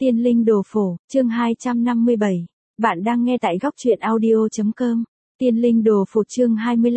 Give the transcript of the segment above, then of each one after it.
Tiên linh đồ phổ, chương 257. Bạn đang nghe tại góc truyện audio.com. Tiên linh đồ phổ chương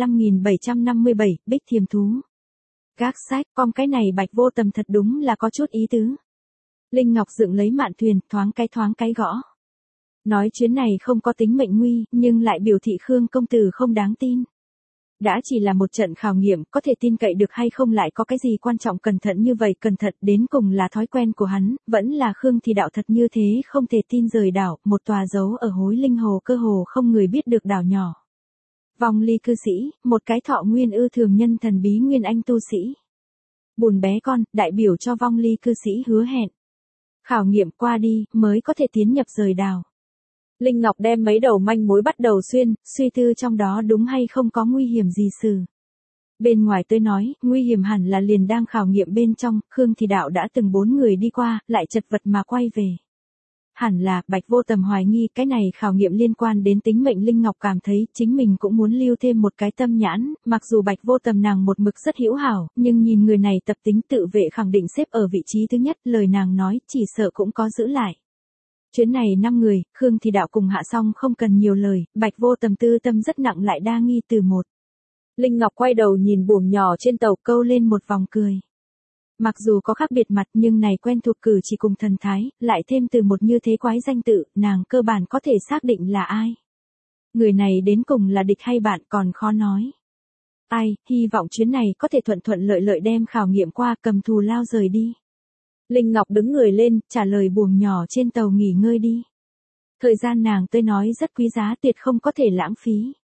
25757, Bích Thiềm Thú. Gác sách, cái này Bạch Vô Tầm thật đúng là có chút ý tứ. Linh Ngọc dựng lấy mạn thuyền, thoáng cái gõ. Nói chuyến này không có tính mệnh nguy, nhưng lại biểu thị Khương công tử không đáng tin. Đã chỉ là một trận khảo nghiệm, có thể tin cậy được hay không lại có cái gì quan trọng, cẩn thận như vậy, cẩn thận đến cùng là thói quen của hắn, vẫn là Khương thì đạo thật như thế, không thể tin rời đảo, một tòa dấu ở Hối Linh Hồ, cơ hồ không người biết được đảo nhỏ. Vong ly cư sĩ, một cái thọ nguyên ư thường nhân thần bí nguyên anh tu sĩ. Bùn bé con, đại biểu cho vong ly cư sĩ hứa hẹn. Khảo nghiệm qua đi, mới có thể tiến nhập rời đảo. Linh Ngọc đem mấy đầu manh mối bắt đầu suy tư trong đó đúng hay không có nguy hiểm gì sự. Bên ngoài tôi nói, nguy hiểm hẳn là liền đang khảo nghiệm bên trong, Khương thì đạo đã từng 4 người đi qua, lại chật vật mà quay về. Hẳn là, Bạch Vô Tầm hoài nghi cái này khảo nghiệm liên quan đến tính mệnh. Linh Ngọc cảm thấy chính mình cũng muốn lưu thêm một cái tâm nhãn, mặc dù Bạch Vô Tầm nàng một mực rất hữu hảo, nhưng nhìn người này tập tính tự vệ khẳng định xếp ở vị trí thứ nhất, lời nàng nói chỉ sợ cũng có giữ lại. Chuyến này 5 người, Khương thì đạo cùng Hạ Song không cần nhiều lời, Bạch Vô Tầm tư tâm rất nặng lại đa nghi từ một. Linh Ngọc quay đầu nhìn buồng nhỏ trên tàu câu lên một vòng cười. Mặc dù có khác biệt mặt nhưng này quen thuộc cử chỉ cùng thần thái, lại thêm từ một như thế quái danh tự, nàng cơ bản có thể xác định là ai. Người này đến cùng là địch hay bạn còn khó nói. Ai, hy vọng chuyến này có thể thuận lợi đem khảo nghiệm qua, cầm thù lao rời đi. Linh Ngọc đứng người lên, trả lời buồng nhỏ trên tàu nghỉ ngơi đi. Thời gian nàng tôi nói rất quý giá, tuyệt không có thể lãng phí.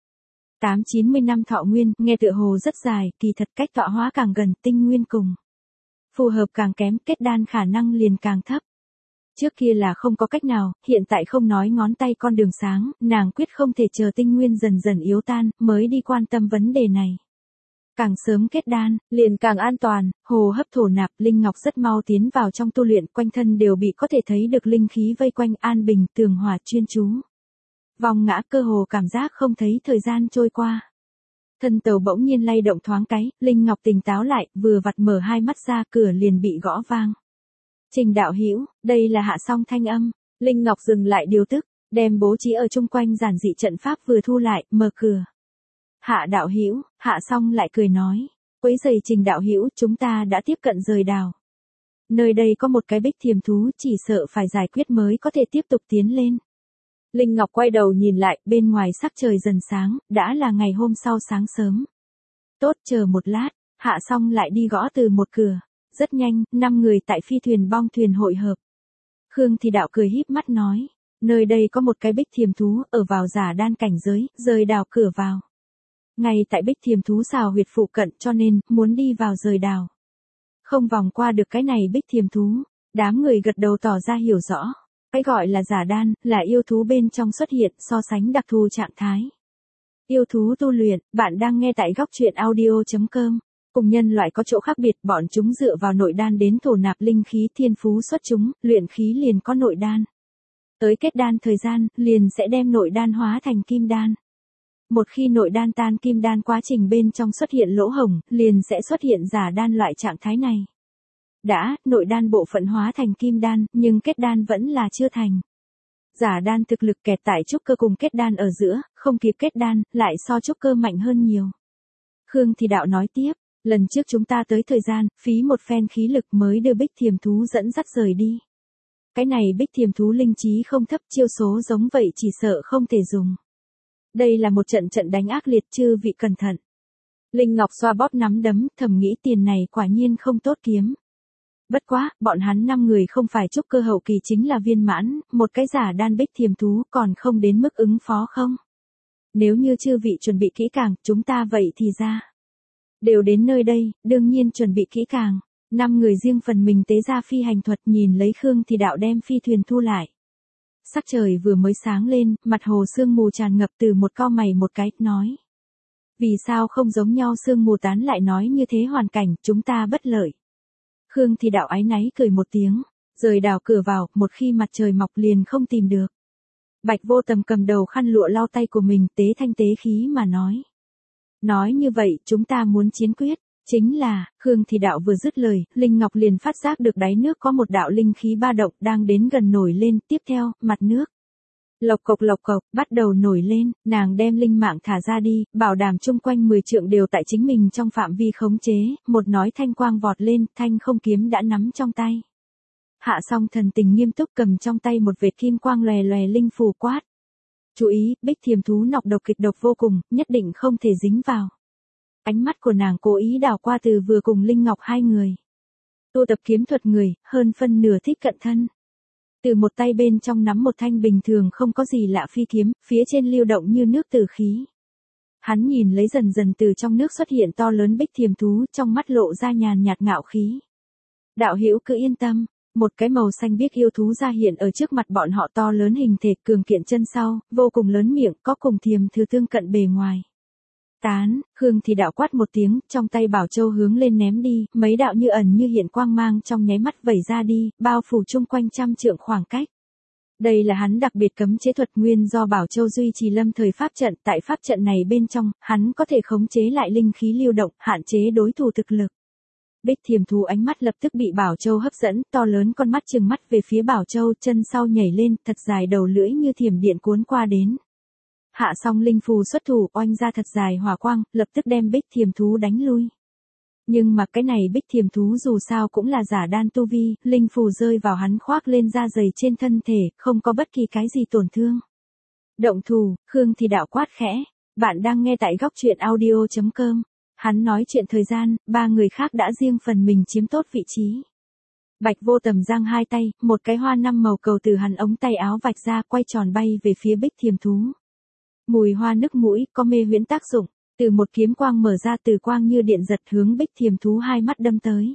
8-90 năm thọ nguyên, nghe tựa hồ rất dài, kỳ thật cách tọa hóa càng gần, tinh nguyên cùng. Phù hợp càng kém, kết đan khả năng liền càng thấp. Trước kia là không có cách nào, hiện tại không nói ngón tay con đường sáng, nàng quyết không thể chờ tinh nguyên dần dần yếu tan, mới đi quan tâm vấn đề này. Càng sớm kết đan, liền càng an toàn, hồ hấp thổ nạp. Linh Ngọc rất mau tiến vào trong tu luyện, quanh thân đều bị có thể thấy được linh khí vây quanh, an bình, tường hòa, chuyên chú. Vòng ngã, cơ hồ cảm giác không thấy thời gian trôi qua. Thân tàu bỗng nhiên lay động thoáng cái, Linh Ngọc tỉnh táo lại, vừa vặt mở hai mắt ra, cửa liền bị gõ vang. Trình đạo hữu, đây là Hạ Song thanh âm. Linh Ngọc dừng lại điều tức, đem bố trí ở chung quanh giản dị trận pháp vừa thu lại, mở cửa. Hạ đạo hữu, Hạ Song lại cười nói, quấy rầy Trình đạo hữu, chúng ta đã tiếp cận rời đảo. Nơi đây có một cái Bích Thiềm Thú, chỉ sợ phải giải quyết mới có thể tiếp tục tiến lên. Linh Ngọc quay đầu nhìn lại, bên ngoài sắc trời dần sáng, đã là ngày hôm sau sáng sớm. Tốt, chờ một lát, Hạ Song lại đi gõ từ một cửa. Rất nhanh, 5 người tại phi thuyền bong thuyền hội hợp. Khương thì đạo cười híp mắt nói, nơi đây có một cái Bích Thiềm Thú, ở vào giả đan cảnh giới, rời đảo cửa vào. Ngay tại Bích Thiềm Thú xào huyệt phụ cận, cho nên, muốn đi vào rời đảo. Không vòng qua được cái này Bích Thiềm Thú. Đám người gật đầu tỏ ra hiểu rõ. Cái gọi là giả đan, là yêu thú bên trong xuất hiện, so sánh đặc thù trạng thái. Yêu thú tu luyện, bạn đang nghe tại góc truyện audio.com. Cùng nhân loại có chỗ khác biệt, bọn chúng dựa vào nội đan đến thổ nạp linh khí, thiên phú xuất chúng, luyện khí liền có nội đan. Tới kết đan thời gian, liền sẽ đem nội đan hóa thành kim đan. Một khi nội đan tan kim đan, quá trình bên trong xuất hiện lỗ hổng, liền sẽ xuất hiện giả đan loại trạng thái này. Nội đan bộ phận hóa thành kim đan, nhưng kết đan vẫn là chưa thành. Giả đan thực lực kẹt tại trúc cơ cùng kết đan ở giữa, không kịp kết đan, lại so trúc cơ mạnh hơn nhiều. Khương thì đạo nói tiếp, lần trước chúng ta tới thời gian, phí một phen khí lực mới đưa Bích Thiềm Thú dẫn dắt rời đi. Cái này Bích Thiềm Thú linh trí không thấp, chiêu số giống vậy chỉ sợ không thể dùng. Đây là một trận đánh ác liệt, chư vị cẩn thận. Linh Ngọc xoa bóp nắm đấm, thầm nghĩ tiền này quả nhiên không tốt kiếm. Bất quá, bọn hắn 5 người không phải trúc cơ hậu kỳ chính là viên mãn, một cái giả đan Bích Thiềm Thú còn không đến mức ứng phó không? Nếu như chư vị chuẩn bị kỹ càng, chúng ta vậy thì ra. Đều đến nơi đây, đương nhiên chuẩn bị kỹ càng. 5 người riêng phần mình tế ra phi hành thuật, nhìn lấy Khương thì đạo đem phi thuyền thu lại. Sắc trời vừa mới sáng lên, mặt hồ sương mù tràn ngập, từ một cau mày một cái, nói. Vì sao không giống nhau, sương mù tán lại nói như thế, hoàn cảnh, chúng ta bất lợi. Khương thì đạo áy náy cười một tiếng, rời đảo cửa vào, một khi mặt trời mọc liền không tìm được. Bạch Vô Tầm cầm đầu khăn lụa lau tay của mình, tế thanh tế khí mà nói. Nói như vậy, chúng ta muốn chiến quyết, Chính là, Khương Thì Đạo vừa dứt lời, Linh Ngọc liền phát giác được đáy nước có một đạo linh khí ba động đang đến gần nổi lên, tiếp theo, mặt nước. Lộc cộc, bắt đầu nổi lên, nàng đem linh mạng thả ra đi, bảo đảm chung quanh 10 trượng đều tại chính mình trong phạm vi khống chế, một nói thanh quang vọt lên, thanh không kiếm đã nắm trong tay. Hạ Song thần tình nghiêm túc cầm trong tay một vệt kim quang lòe lòe linh phù quát. Chú ý, bích thiềm thú nọc độc kịch độc vô cùng, nhất định không thể dính vào. Ánh mắt của nàng cố ý đảo qua từ vừa cùng Linh Ngọc hai người. Tu tập kiếm thuật người, hơn phân nửa thích cận thân. Từ một tay bên trong nắm một thanh bình thường không có gì lạ phi kiếm, phía trên lưu động như nước tử khí. Hắn nhìn lấy dần dần từ trong nước xuất hiện to lớn bích thiềm thú, trong mắt lộ ra nhàn nhạt ngạo khí. Đạo hữu cứ yên tâm, một cái màu xanh biếc yêu thú ra hiện ở trước mặt bọn họ, to lớn hình thể, cường kiện chân sau, vô cùng lớn miệng, có cùng thiềm thứ tương cận bề ngoài. Tán, Khương Thì Đạo quát một tiếng, trong tay bảo châu hướng lên ném đi, mấy đạo như ẩn như hiện quang mang trong nháy mắt vẩy ra đi, bao phủ chung quanh trăm trượng khoảng cách. Đây là hắn đặc biệt cấm chế thuật nguyên do bảo châu duy trì lâm thời pháp trận, tại pháp trận này bên trong, hắn có thể khống chế lại linh khí lưu động, hạn chế đối thủ thực lực. Bích thiềm thú ánh mắt lập tức bị bảo châu hấp dẫn, to lớn con mắt trừng mắt về phía bảo châu, chân sau nhảy lên, thật dài đầu lưỡi như thiểm điện cuốn qua đến. Hạ Song linh phù xuất thủ, oanh ra thật dài hỏa quang, lập tức đem bích thiềm thú đánh lui. Nhưng mà cái này bích thiềm thú dù sao cũng là giả đan tu vi, linh phù rơi vào hắn khoác lên da dày trên thân thể, không có bất kỳ cái gì tổn thương. Động thủ, Khương Thì Đạo quát khẽ. Bạn đang nghe tại góc truyện audio.com. Hắn nói chuyện thời gian, ba người khác đã riêng phần mình chiếm tốt vị trí. Bạch Vô Tầm giang hai tay, một cái hoa năm màu cầu từ hắn ống tay áo vạch ra, quay tròn bay về phía bích thiềm thú. Mùi hoa nức mũi, có mê huyễn tác dụng, từ một kiếm quang mở ra, từ quang như điện giật hướng bích thiềm thú hai mắt đâm tới.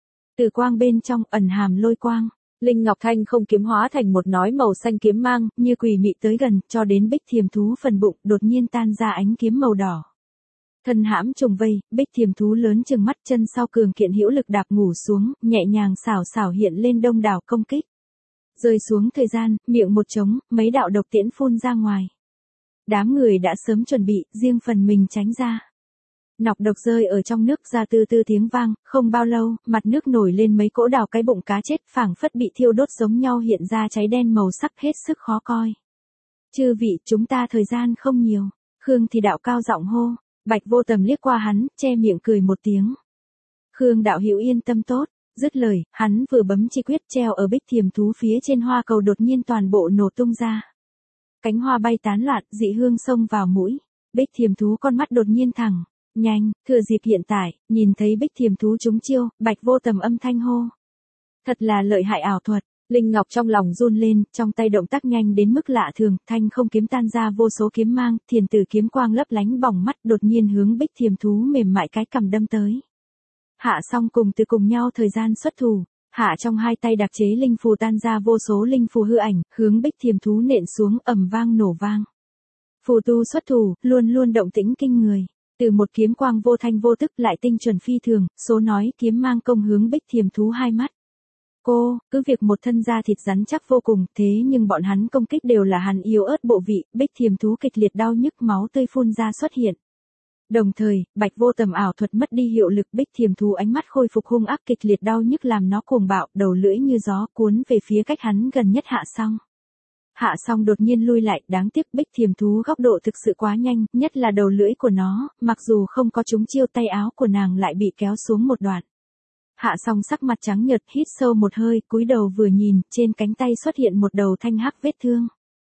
Từ quang bên trong ẩn hàm lôi quang, Linh Ngọc Thanh không kiếm hóa thành một nói màu xanh kiếm mang, như quỷ mị tới gần, cho đến bích thiềm thú phần bụng, đột nhiên tan ra ánh kiếm màu đỏ. Thân hãm trùng vây, bích thiềm thú lớn chừng mắt, chân sau cường kiện hữu lực đạp ngủ xuống, nhẹ nhàng xảo xảo hiện lên đông đảo công kích. Rơi xuống thời gian, miệng một trống, mấy đạo độc tiễn phun ra ngoài. Đám người đã sớm chuẩn bị, riêng phần mình tránh ra. Nọc độc rơi ở trong nước ra từ từ tiếng vang, không bao lâu, mặt nước nổi lên mấy cỗ đào cái bụng cá chết, phảng phất bị thiêu đốt giống nhau, hiện ra cháy đen màu sắc hết sức khó coi. Chư vị, chúng ta thời gian không nhiều. Khương Thì Đạo cao giọng hô. Bạch Vô Tầm liếc qua hắn, che miệng cười một tiếng. Khương đạo hữu yên tâm tốt. Dứt lời, hắn vừa bấm chi quyết, treo ở bích thiềm thú phía trên hoa cầu đột nhiên toàn bộ nổ tung ra. Cánh hoa bay tán loạn, dị hương xông vào mũi. Bích thiềm thú con mắt đột nhiên thẳng. Nhanh, thừa dịp hiện tại, nhìn thấy bích thiềm thú trúng chiêu, Bạch Vô Tầm âm thanh hô. Thật là lợi hại ảo thuật. Linh Ngọc trong lòng run lên, trong tay động tác nhanh đến mức lạ thường, thanh không kiếm tan ra vô số kiếm mang, thiền tử kiếm quang lấp lánh bỏng mắt, đột nhiên hướng bích thiềm thú mềm mại cái cằm đâm tới. Hạ Song cùng từ cùng nhau thời gian xuất thủ, hạ trong hai tay đặc chế linh phù tan ra vô số linh phù hư ảnh, hướng bích thiềm thú nện xuống, ầm vang nổ vang. Phù tu xuất thủ, luôn luôn động tĩnh kinh người. Từ một kiếm quang vô thanh vô tức lại tinh chuẩn phi thường, số nói kiếm mang công hướng bích thiềm thú hai mắt. Cô, cứ việc một thân da thịt rắn chắc vô cùng, thế nhưng bọn hắn công kích đều là hàn yếu ớt bộ vị, bích thiềm thú kịch liệt đau nhức, máu tươi phun ra xuất hiện. Đồng thời, Bạch Vô Tầm ảo thuật mất đi hiệu lực, bích thiềm thú ánh mắt khôi phục hung ác, kịch liệt đau nhức làm nó cuồng bạo, đầu lưỡi như gió cuốn về phía cách hắn gần nhất Hạ Song. Hạ Song đột nhiên lui lại, đáng tiếc bích thiềm thú góc độ thực sự quá nhanh, nhất là đầu lưỡi của nó, mặc dù không có trúng chiêu, tay áo của nàng lại bị kéo xuống một đoạn. Hạ Song sắc mặt trắng nhợt, hít sâu một hơi, cúi đầu vừa nhìn, trên cánh tay xuất hiện một đầu thanh hắc vết thương.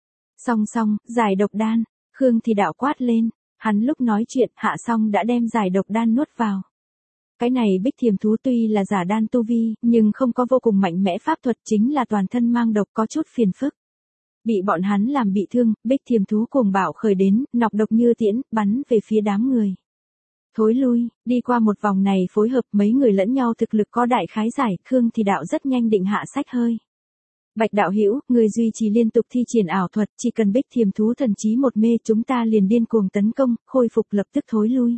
Song, giải độc đan, Khương Thì Đạo quát lên, hắn lúc nói chuyện, Hạ Song đã đem giải độc đan nuốt vào. Cái này bích thiềm thú tuy là giả đan tu vi, nhưng không có vô cùng mạnh mẽ pháp thuật, chính là toàn thân mang độc, có chút phiền phức. Bị bọn hắn làm bị thương, bích thiềm thú cuồng bạo khởi đến, nọc độc như tiễn, bắn về phía đám người. Thối lui, đi qua một vòng này phối hợp, mấy người lẫn nhau thực lực có đại khái giải, Khương Thì Đạo rất nhanh định hạ sách hơi. Bạch đạo hữu, người duy trì liên tục thi triển ảo thuật, chỉ cần bích thiềm thú thần trí một mê, chúng ta liền điên cuồng tấn công, khôi phục lập tức thối lui.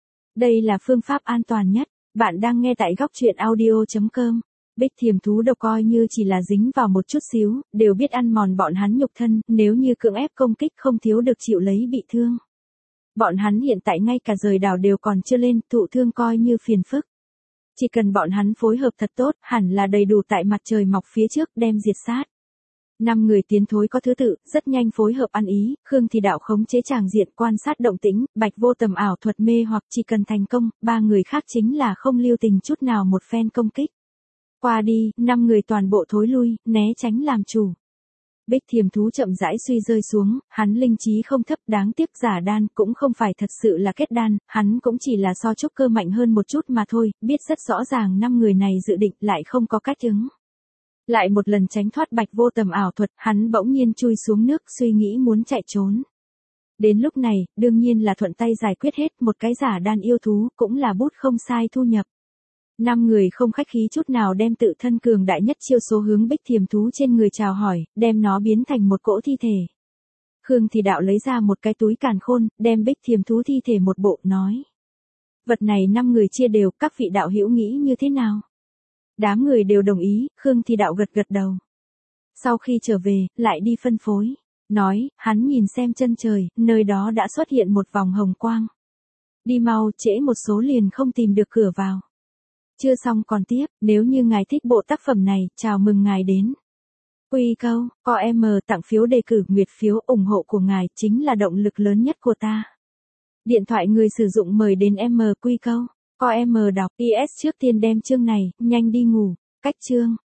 Đây là phương pháp an toàn nhất. Bạn đang nghe tại góc truyện audio.com. Bích thiềm thú độc coi như chỉ là dính vào một chút xíu, đều biết ăn mòn bọn hắn nhục thân, nếu như cưỡng ép công kích không thiếu được chịu lấy bị thương. Bọn hắn hiện tại ngay cả rời đảo đều còn chưa lên, thụ thương coi như phiền phức. Chỉ cần bọn hắn phối hợp thật tốt, hẳn là đầy đủ tại mặt trời mọc phía trước đem diệt sát. 5 người tiến thối có thứ tự, rất nhanh phối hợp ăn ý, Khương Thì Đạo khống chế tràng diện quan sát động tĩnh, Bạch Vô Tầm ảo thuật mê hoặc chỉ cần thành công, 3 người khác chính là không lưu tình chút nào một phen công kích. Qua đi, 5 người toàn bộ thối lui, né tránh làm chủ. Bích Thiềm Thú chậm rãi suy rơi xuống, hắn linh trí không thấp, đáng tiếc giả đan cũng không phải thật sự là kết đan, hắn cũng chỉ là so trúc cơ mạnh hơn một chút mà thôi, biết rất rõ ràng 5 người này dự định lại không có cách ứng. Lại một lần tránh thoát Bạch Vô Tầm ảo thuật, hắn bỗng nhiên chui xuống nước suy nghĩ muốn chạy trốn. Đến lúc này, đương nhiên là thuận tay giải quyết hết, một cái giả đan yêu thú cũng là bút không sai thu nhập. 5 người không khách khí chút nào đem tự thân cường đại nhất chiêu số hướng Bích Thiềm Thú trên người chào hỏi, đem nó biến thành một cỗ thi thể. Khương Thì Đạo lấy ra một cái túi càn khôn, đem Bích Thiềm Thú thi thể một bộ, nói. Vật này 5 người chia đều, các vị đạo hữu nghĩ như thế nào? Đám người đều đồng ý, Khương Thì Đạo gật gật đầu. Sau khi trở về, lại đi phân phối. Nói, hắn nhìn xem chân trời, nơi đó đã xuất hiện một vòng hồng quang. Đi mau, trễ một số liền không tìm được cửa vào. Chưa xong còn tiếp, nếu như ngài thích bộ tác phẩm này, chào mừng ngài đến. Quy câu, có em tặng phiếu đề cử, nguyệt phiếu ủng hộ của ngài chính là động lực lớn nhất của ta. Điện thoại người sử dụng mời đến quy câu, có em đọc, IS trước tiên đem chương này, nhanh đi ngủ, cách chương.